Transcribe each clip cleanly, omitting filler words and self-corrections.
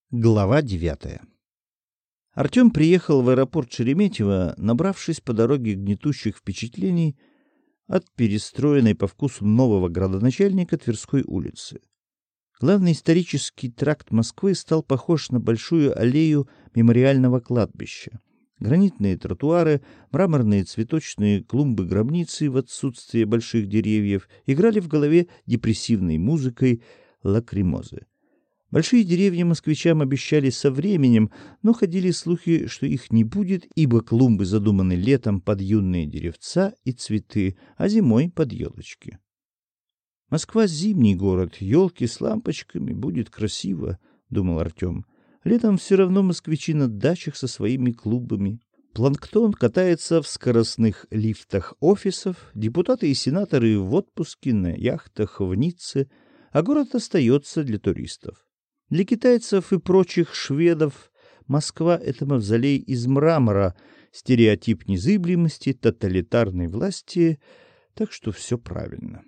Глава 9. Артем приехал в аэропорт Шереметьево, набравшись по дороге гнетущих впечатлений от перестроенной по вкусу нового градоначальника Тверской улицы. Главный исторический тракт Москвы стал похож на большую аллею мемориального кладбища. Гранитные тротуары, мраморные цветочные клумбы-гробницы в отсутствие больших деревьев играли в голове депрессивной музыкой лакримозы. Большие деревья москвичам обещали со временем, но ходили слухи, что их не будет, ибо клумбы задуманы летом под юные деревца и цветы, а зимой под елочки. Москва — зимний город, елки с лампочками, будет красиво, — думал Артем. Летом все равно москвичи на дачах со своими клубами. Планктон катается в скоростных лифтах офисов, депутаты и сенаторы в отпуске на яхтах в Ницце, а город остается для туристов. Для китайцев и прочих шведов Москва — это мавзолей из мрамора, стереотип незыблемости, тоталитарной власти, так что все правильно.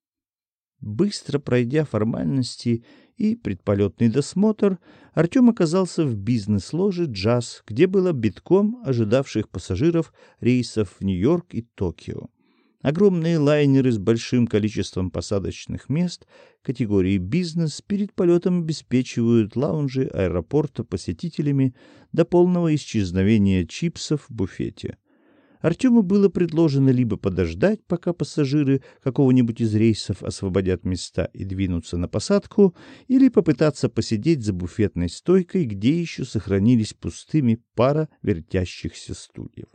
Быстро пройдя формальности и предполетный досмотр, Артем оказался в бизнес-ложе «Джаз», где было битком ожидавших пассажиров рейсов в Нью-Йорк и Токио. Огромные лайнеры с большим количеством посадочных мест категории «бизнес» перед полетом обеспечивают лаунжи аэропорта посетителями до полного исчезновения чипсов в буфете. Артему было предложено либо подождать, пока пассажиры какого-нибудь из рейсов освободят места и двинуться на посадку, или попытаться посидеть за буфетной стойкой, где еще сохранились пустыми пара вертящихся стульев.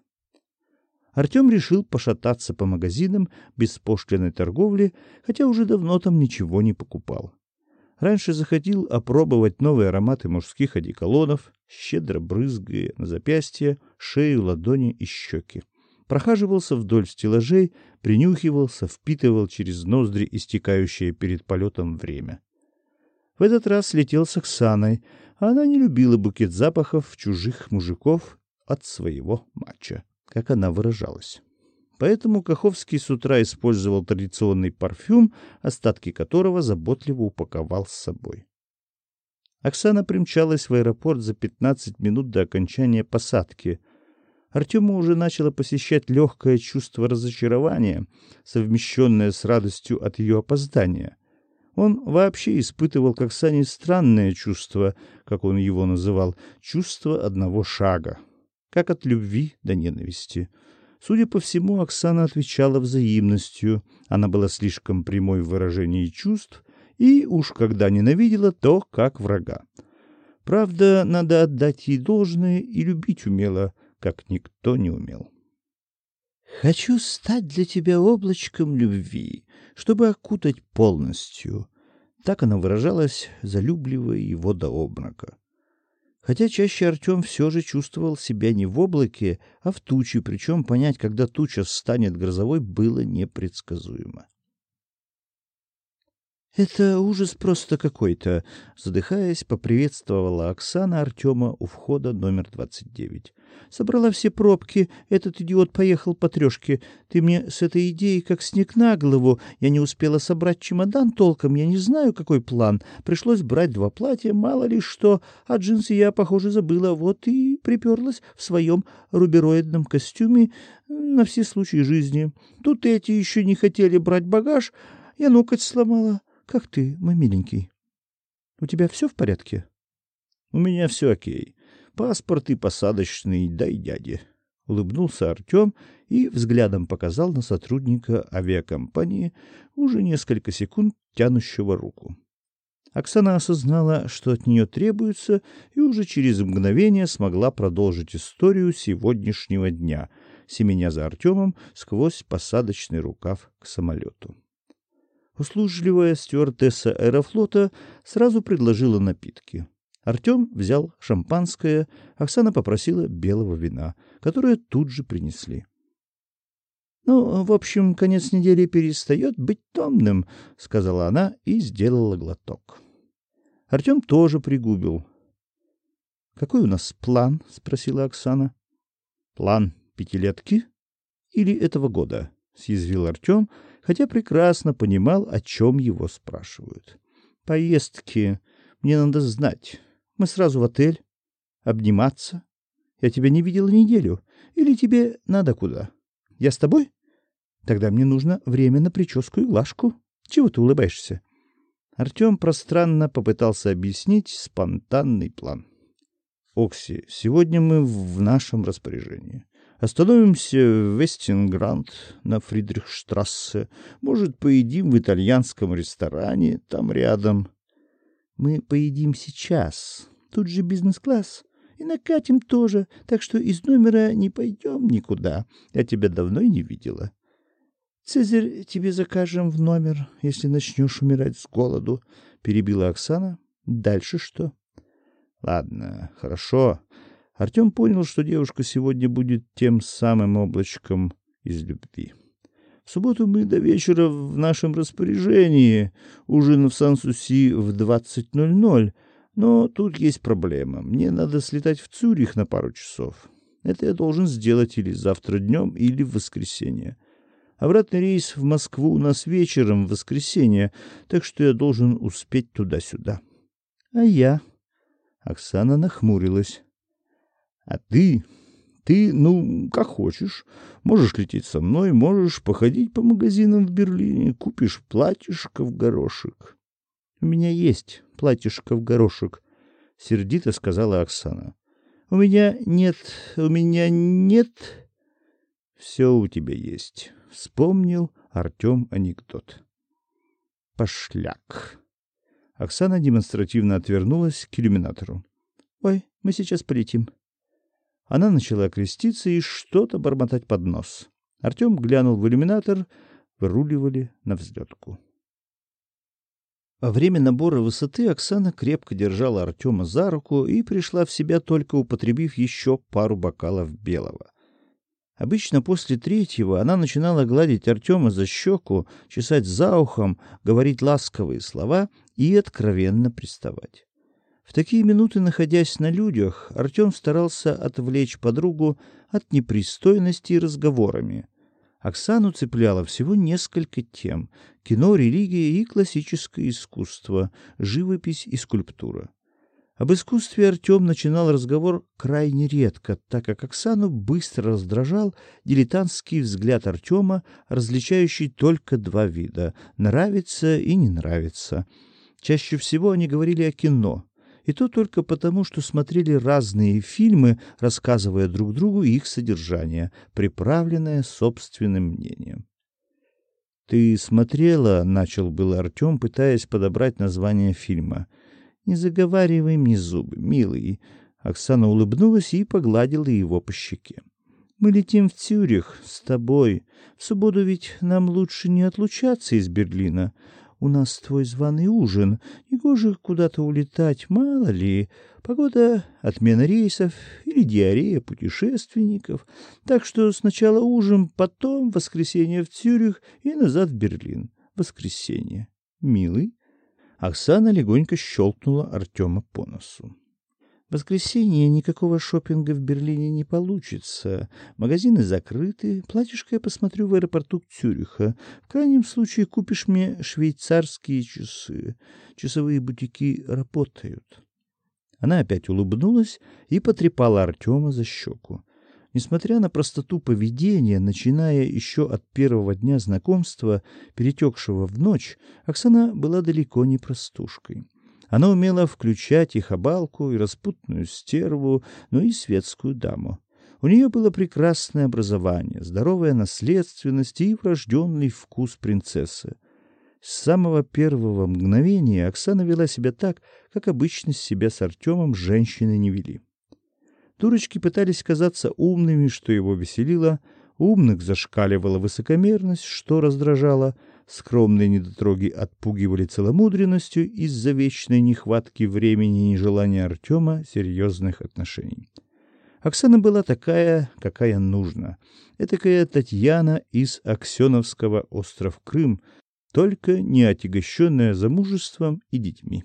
Артем решил пошататься по магазинам беспошлиной торговли, хотя уже давно там ничего не покупал. Раньше заходил опробовать новые ароматы мужских одеколонов, щедро брызгая на запястья, шею, ладони и щеки. Прохаживался вдоль стеллажей, принюхивался, впитывал через ноздри истекающее перед полетом время. В этот раз летел с Оксаной, а она не любила букет запахов чужих мужиков от своего мачо, как она выражалась. Поэтому Каховский с утра использовал традиционный парфюм, остатки которого заботливо упаковал с собой. Оксана примчалась в аэропорт за 15 минут до окончания посадки. Артему уже начало посещать легкое чувство разочарования, совмещенное с радостью от ее опоздания. Он вообще испытывал к Оксане странное чувство, как он его называл, чувство одного шага, как от любви до ненависти. Судя по всему, Оксана отвечала взаимностью. Она была слишком прямой в выражении чувств и уж когда ненавидела, то как врага. Правда, надо отдать ей должное, и любить умела, как никто не умел. «Хочу стать для тебя облачком любви, чтобы окутать полностью», — так она выражалась, залюбливая его до обморока. Хотя чаще Артем все же чувствовал себя не в облаке, а в туче, причем понять, когда туча станет грозовой, было непредсказуемо. «Это ужас просто какой-то», — задыхаясь, поприветствовала Оксана Артема у входа номер 29. «Собрала все пробки, этот идиот поехал по трешке. Ты мне с этой идеей как снег на голову. Я не успела собрать чемодан толком, я не знаю, какой план. Пришлось брать 2 платья, мало ли что, а джинсы я, похоже, забыла. Вот и приперлась в своем рубероидном костюме на все случаи жизни. Тут эти еще не хотели брать багаж, я ноготь сломала. Как ты, мой миленький? У тебя все в порядке?» «У меня все окей. Паспорт и посадочный дай дяде», — улыбнулся Артем и взглядом показал на сотрудника авиакомпании, уже несколько секунд тянущего руку. Оксана осознала, что от нее требуется, и уже через мгновение смогла продолжить историю сегодняшнего дня, семеня за Артемом сквозь посадочный рукав к самолету. Услужливая стюардесса Аэрофлота сразу предложила напитки. Артем взял шампанское, Оксана попросила белого вина, которое тут же принесли. «Ну, в общем, конец недели перестает быть томным», — сказала она и сделала глоток. Артем тоже пригубил. «Какой у нас план?» — спросила Оксана. «План 5-летки или этого года?» — съязвил Артем, хотя прекрасно понимал, о чем его спрашивают. «Поездки. Мне надо знать. Мы сразу в отель. Обниматься. Я тебя не видела неделю. Или тебе надо куда? Я с тобой? Тогда мне нужно время на прическу и глажку. Чего ты улыбаешься? Артем пространно попытался объяснить спонтанный план. Окси, сегодня мы в нашем распоряжении. Остановимся в Вестингранд на Фридрихштрассе. Может, поедим в итальянском ресторане там рядом. Мы поедим сейчас. Тут же бизнес-класс. И накатим тоже, так что из номера не пойдем никуда. Я тебя давно не видела. Цезарь тебе закажем в номер, если начнешь умирать с голоду, — перебила Оксана. Дальше что? Ладно, хорошо. Артем понял, что девушка сегодня будет тем самым облачком из любви. В субботу мы до вечера в нашем распоряжении. Ужин в Сан-Суси в 20:00. Но тут есть проблема. Мне надо слетать в Цюрих на пару часов. Это я должен сделать или завтра днем, или в воскресенье. Обратный рейс в Москву у нас вечером в воскресенье, так что я должен успеть туда-сюда. А я? Оксана нахмурилась. А ты, как хочешь. Можешь лететь со мной, можешь походить по магазинам в Берлине, купишь платьишко в горошек. У меня есть платьишко в горошек, — сердито сказала Оксана. У меня нет. Все у тебя есть. Вспомнил Артем анекдот. Пошляк. Оксана демонстративно отвернулась к иллюминатору. Ой, мы сейчас полетим. Она начала креститься и что-то бормотать под нос. Артем глянул в иллюминатор, выруливали на взлетку. Во время набора высоты Оксана крепко держала Артема за руку и пришла в себя, только употребив еще пару бокалов белого. Обычно после третьего она начинала гладить Артема за щеку, чесать за ухом, говорить ласковые слова и откровенно приставать. В такие минуты, находясь на людях, Артем старался отвлечь подругу от непристойностей разговорами. Оксану цепляло всего несколько тем: кино, религия и классическое искусство, живопись и скульптура. Об искусстве Артем начинал разговор крайне редко, так как Оксану быстро раздражал дилетантский взгляд Артема, различающий только два вида — нравится и не нравится. Чаще всего они говорили о кино, и то только потому, что смотрели разные фильмы, рассказывая друг другу их содержание, приправленное собственным мнением. «Ты смотрела?» — начал был Артем, пытаясь подобрать название фильма. «Не заговаривай мне зубы, милый». Оксана улыбнулась и погладила его по щеке. «Мы летим в Цюрих с тобой. В субботу ведь нам лучше не отлучаться из Берлина. У нас твой званый ужин. Негоже куда-то улетать, мало ли. Погода, отмена рейсов или диарея путешественников. Так что сначала ужин, потом воскресенье в Цюрих и назад в Берлин. Воскресенье. Милый». Оксана легонько щелкнула Артема по носу. В воскресенье никакого шопинга в Берлине не получится. Магазины закрыты. Платьишко я посмотрю в аэропорту Цюриха. В крайнем случае купишь мне швейцарские часы. Часовые бутики работают. Она опять улыбнулась и потрепала Артема за щеку. Несмотря на простоту поведения, начиная еще от первого дня знакомства, перетекшего в ночь, Оксана была далеко не простушкой. Она умела включать и хабалку, и распутную стерву, но и светскую даму. У нее было прекрасное образование, здоровая наследственность и врожденный вкус принцессы. С самого первого мгновения Оксана вела себя так, как обычно себя с Артемом женщины не вели. Дурочки пытались казаться умными, что его веселило, умных зашкаливала высокомерность, что раздражало, скромные недотроги отпугивали целомудренностью из-за вечной нехватки времени и нежелания Артема серьезных отношений. Оксана была такая, какая нужна. Этакая Татьяна из Аксеновского острова Крым, только не отягощенная замужеством и детьми.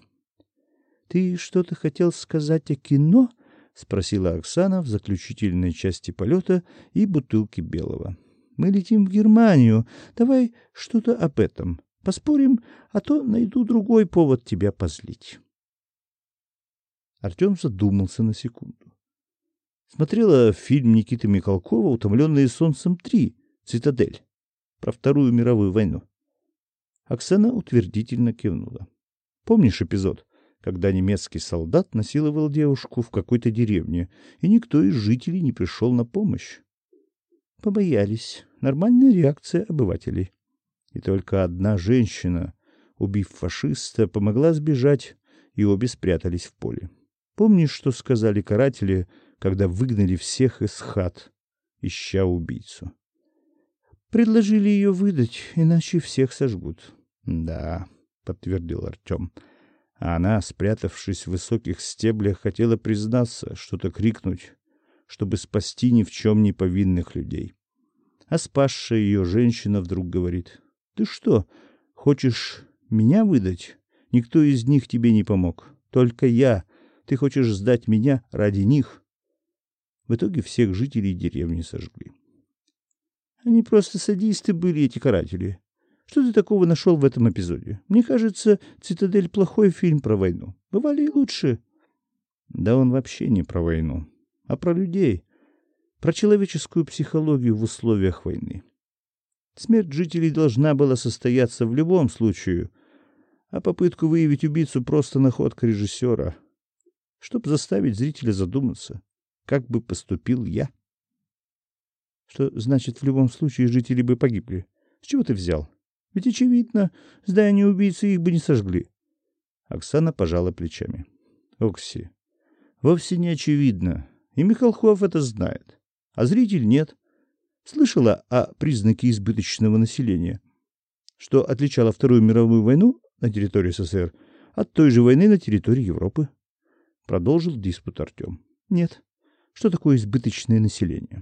— Ты что-то хотел сказать о кино? — спросила Оксана в заключительной части полета и бутылки белого. — Мы летим в Германию. Давай что-то об этом. Поспорим, а то найду другой повод тебя позлить. Артем задумался на секунду. Смотрела фильм Никиты Михалкова «Утомленные солнцем 3. Цитадель» про Вторую мировую войну. Оксана утвердительно кивнула. Помнишь эпизод, когда немецкий солдат насиловал девушку в какой-то деревне, и никто из жителей не пришел на помощь? Побоялись. Нормальная реакция обывателей. И только одна женщина, убив фашиста, помогла сбежать, и обе спрятались в поле. Помнишь, что сказали каратели, когда выгнали всех из хат, ища убийцу? Предложили ее выдать, иначе всех сожгут. Да, подтвердил Артем. А она, спрятавшись в высоких стеблях, хотела признаться, что-то крикнуть, чтобы спасти ни в чем не повинных людей. А спасшая ее женщина вдруг говорит: «Ты что, хочешь меня выдать? Никто из них тебе не помог. Только я. Ты хочешь сдать меня ради них?» В итоге всех жителей деревни сожгли. Они просто садисты были, эти каратели. Что ты такого нашел в этом эпизоде? Мне кажется, «Цитадель» — плохой фильм про войну. Бывали и лучше. Да он вообще не про войну, а про людей. Про человеческую психологию в условиях войны. Смерть жителей должна была состояться в любом случае, а попытку выявить убийцу — просто находка режиссера, чтобы заставить зрителя задуматься, как бы поступил я. Что значит, в любом случае жители бы погибли? С чего ты взял? Ведь очевидно, здание убийцы их бы не сожгли. Оксана пожала плечами. Окси, вовсе не очевидно, и Михалков это знает, а зритель нет. Слышала о признаке избыточного населения, что отличало Вторую мировую войну на территории СССР от той же войны на территории Европы? Продолжил диспут Артем. Нет. Что такое избыточное население?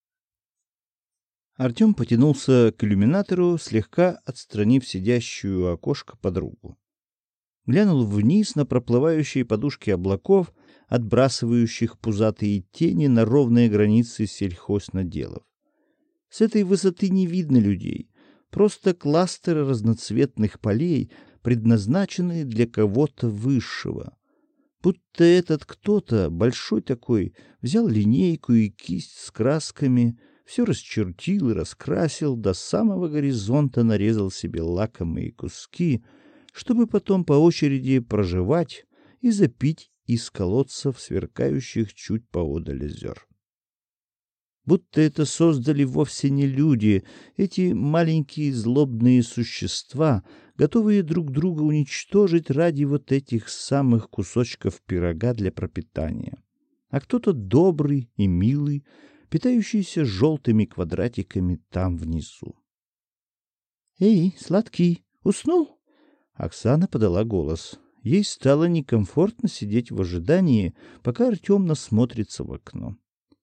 Артем потянулся к иллюминатору, слегка отстранив сидящую у окошка подругу. Глянул вниз на проплывающие подушки облаков, отбрасывающих пузатые тени на ровные границы сельхознаделов. С этой высоты не видно людей, просто кластеры разноцветных полей, предназначенные для кого-то высшего. Будто этот кто-то, большой такой, взял линейку и кисть с красками, все расчертил и раскрасил, до самого горизонта нарезал себе лакомые куски, чтобы потом по очереди прожевать и запить из колодцев, сверкающих чуть поодаль озер. Будто это создали вовсе не люди, эти маленькие злобные существа, готовые друг друга уничтожить ради вот этих самых кусочков пирога для пропитания. А кто-то добрый и милый, питающийся желтыми квадратиками там внизу. «Эй, сладкий, уснул?» Оксана подала голос. Ей стало некомфортно сидеть в ожидании, пока Артем насмотрится в окно.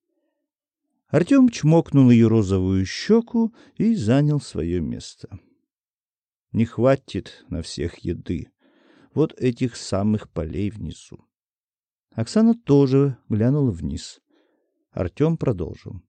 Артем чмокнул ее розовую щеку и занял свое место. Не хватит на всех еды, вот этих самых полей внизу. Оксана тоже глянула вниз. Артем продолжил.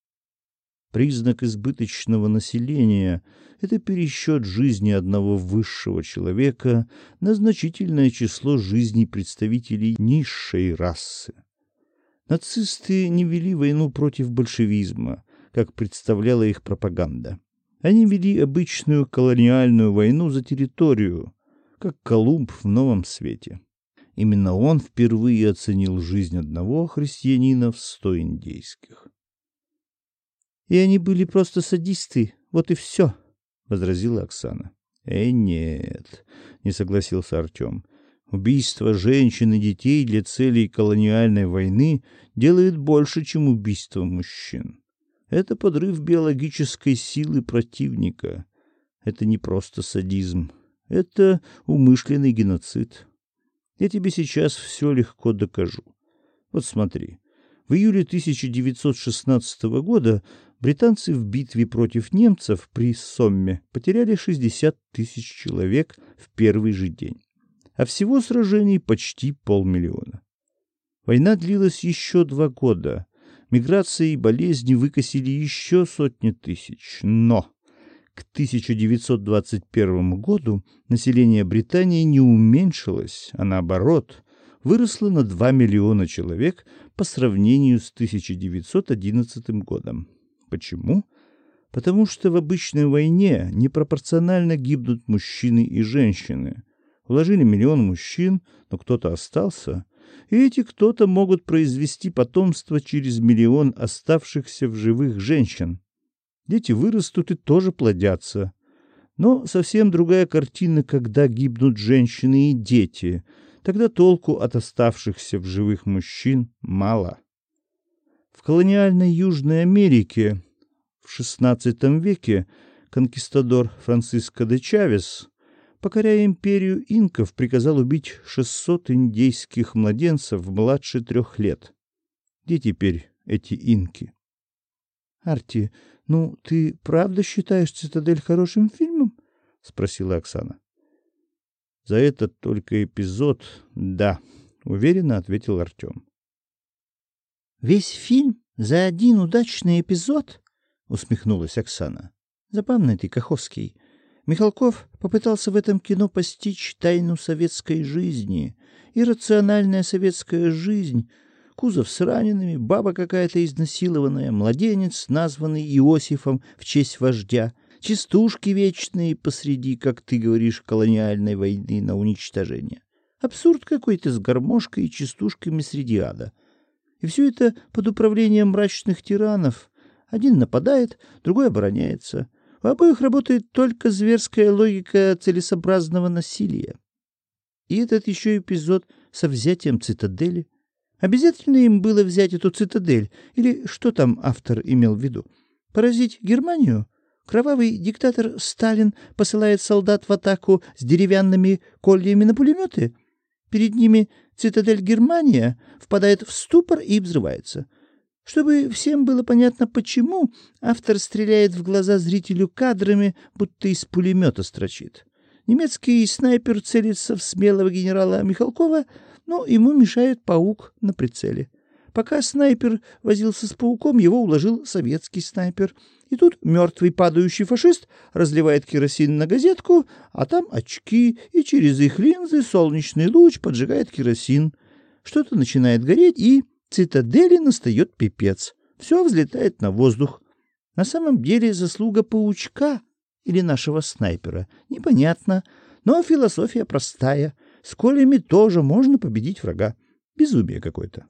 Признак избыточного населения — это пересчет жизни одного высшего человека на значительное число жизней представителей низшей расы. Нацисты не вели войну против большевизма, как представляла их пропаганда. Они вели обычную колониальную войну за территорию, как Колумб в Новом Свете. Именно он впервые оценил жизнь одного христианина в 100 индейских. «И они были просто садисты, вот и все», — возразила Оксана. Нет», — не согласился Артем. «Убийство женщин и детей для целей колониальной войны делает больше, чем убийство мужчин. Это подрыв биологической силы противника. Это не просто садизм. Это умышленный геноцид. Я тебе сейчас все легко докажу. Вот смотри. В июле 1916 года британцы в битве против немцев при Сомме потеряли 60 тысяч человек в первый же день. А всего сражений почти 500 000. Война длилась еще 2 года. Миграции и болезни выкосили еще сотни тысяч. Но к 1921 году население Британии не уменьшилось, а наоборот, выросла на 2 миллиона человек по сравнению с 1911 годом. Почему? Потому что в обычной войне непропорционально гибнут мужчины и женщины. Вложили 1 миллион мужчин, но кто-то остался, и эти кто-то могут произвести потомство через 1 миллион оставшихся в живых женщин. Дети вырастут и тоже плодятся. Но совсем другая картина, когда гибнут женщины и дети. Тогда толку от оставшихся в живых мужчин мало. В колониальной Южной Америке в XVI веке конкистадор Франциско де Чавес, покоряя империю инков, приказал убить 600 индейских младенцев младше 3 лет. Где теперь эти инки? Арти, ну ты правда считаешь «Цитадель» хорошим фильмом? Спросила Оксана. За этот только эпизод, да, уверенно ответил Артем. Весь фильм за один удачный эпизод? Усмехнулась Оксана. Забавный ты, Каховский. Михалков попытался в этом кино постичь тайну советской жизни. Иррациональная советская жизнь. Кузов с ранеными, баба какая-то изнасилованная, младенец, названный Иосифом в честь вождя, частушки вечные посреди, как ты говоришь, колониальной войны на уничтожение. Абсурд какой-то с гармошкой и частушками среди ада. И все это под управлением мрачных тиранов. Один нападает, другой обороняется. У обоих работает только зверская логика целесообразного насилия. И этот еще эпизод со взятием цитадели. Обязательно им было взять эту цитадель? Или что там автор имел в виду? Поразить Германию? Кровавый диктатор Сталин посылает солдат в атаку с деревянными кольями на пулеметы? Перед ними цитадель Германия впадает в ступор и взрывается. Чтобы всем было понятно, почему, автор стреляет в глаза зрителю кадрами, будто из пулемета строчит. Немецкий снайпер целится в смелого генерала Михалкова, но ему мешает паук на прицеле. Пока снайпер возился с пауком, его уложил советский снайпер. И тут мертвый падающий фашист разливает керосин на газетку, а там очки, и через их линзы солнечный луч поджигает керосин. Что-то начинает гореть, и цитадели настает пипец. Все взлетает на воздух. На самом деле заслуга паучка или нашего снайпера непонятно, но философия простая. С колями тоже можно победить врага. Безумие какое-то.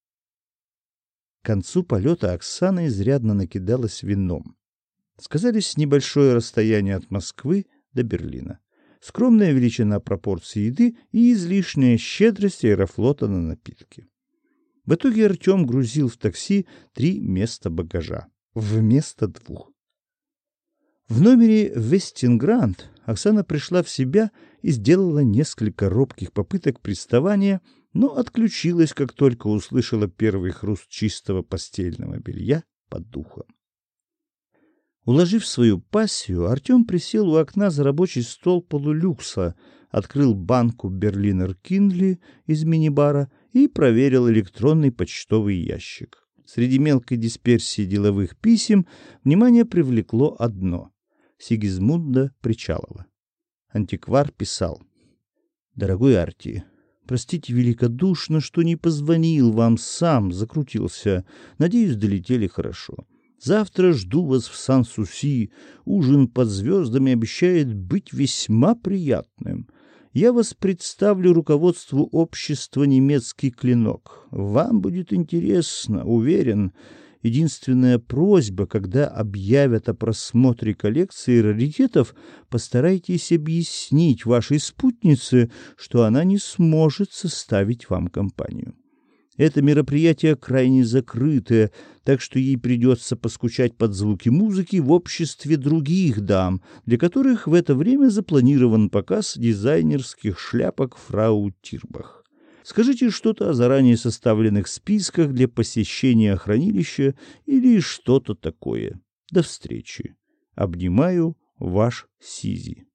К концу полета Оксана изрядно накидалась вином. Сказались небольшое расстояние от Москвы до Берлина, скромная величина пропорций еды и излишняя щедрость Аэрофлота на напитки. В итоге Артем грузил в такси 3 места багажа вместо 2. В номере Вестингранд Оксана пришла в себя и сделала несколько робких попыток приставания, но отключилась, как только услышала первый хруст чистого постельного белья под духом. Уложив свою пассию, Артем присел у окна за рабочий стол полулюкса, открыл банку Берлинер Киндли из мини-бара и проверил электронный почтовый ящик. Среди мелкой дисперсии деловых писем внимание привлекло одно — Сигизмунда Причалова. Антиквар писал: «Дорогой Арти, простите великодушно, что не позвонил вам сам, закрутился. Надеюсь, долетели хорошо. Завтра жду вас в Сан-Суси. Ужин под звездами обещает быть весьма приятным. Я вас представлю руководству общества «Немецкий клинок». Вам будет интересно, уверен. Единственная просьба, когда объявят о просмотре коллекции раритетов, постарайтесь объяснить вашей спутнице, что она не сможет составить вам компанию. Это мероприятие крайне закрытое, так что ей придется поскучать под звуки музыки в обществе других дам, для которых в это время запланирован показ дизайнерских шляпок фрау Тирбах. Скажите что-то о заранее составленных списках для посещения хранилища или что-то такое. До встречи. Обнимаю, ваш Сизи».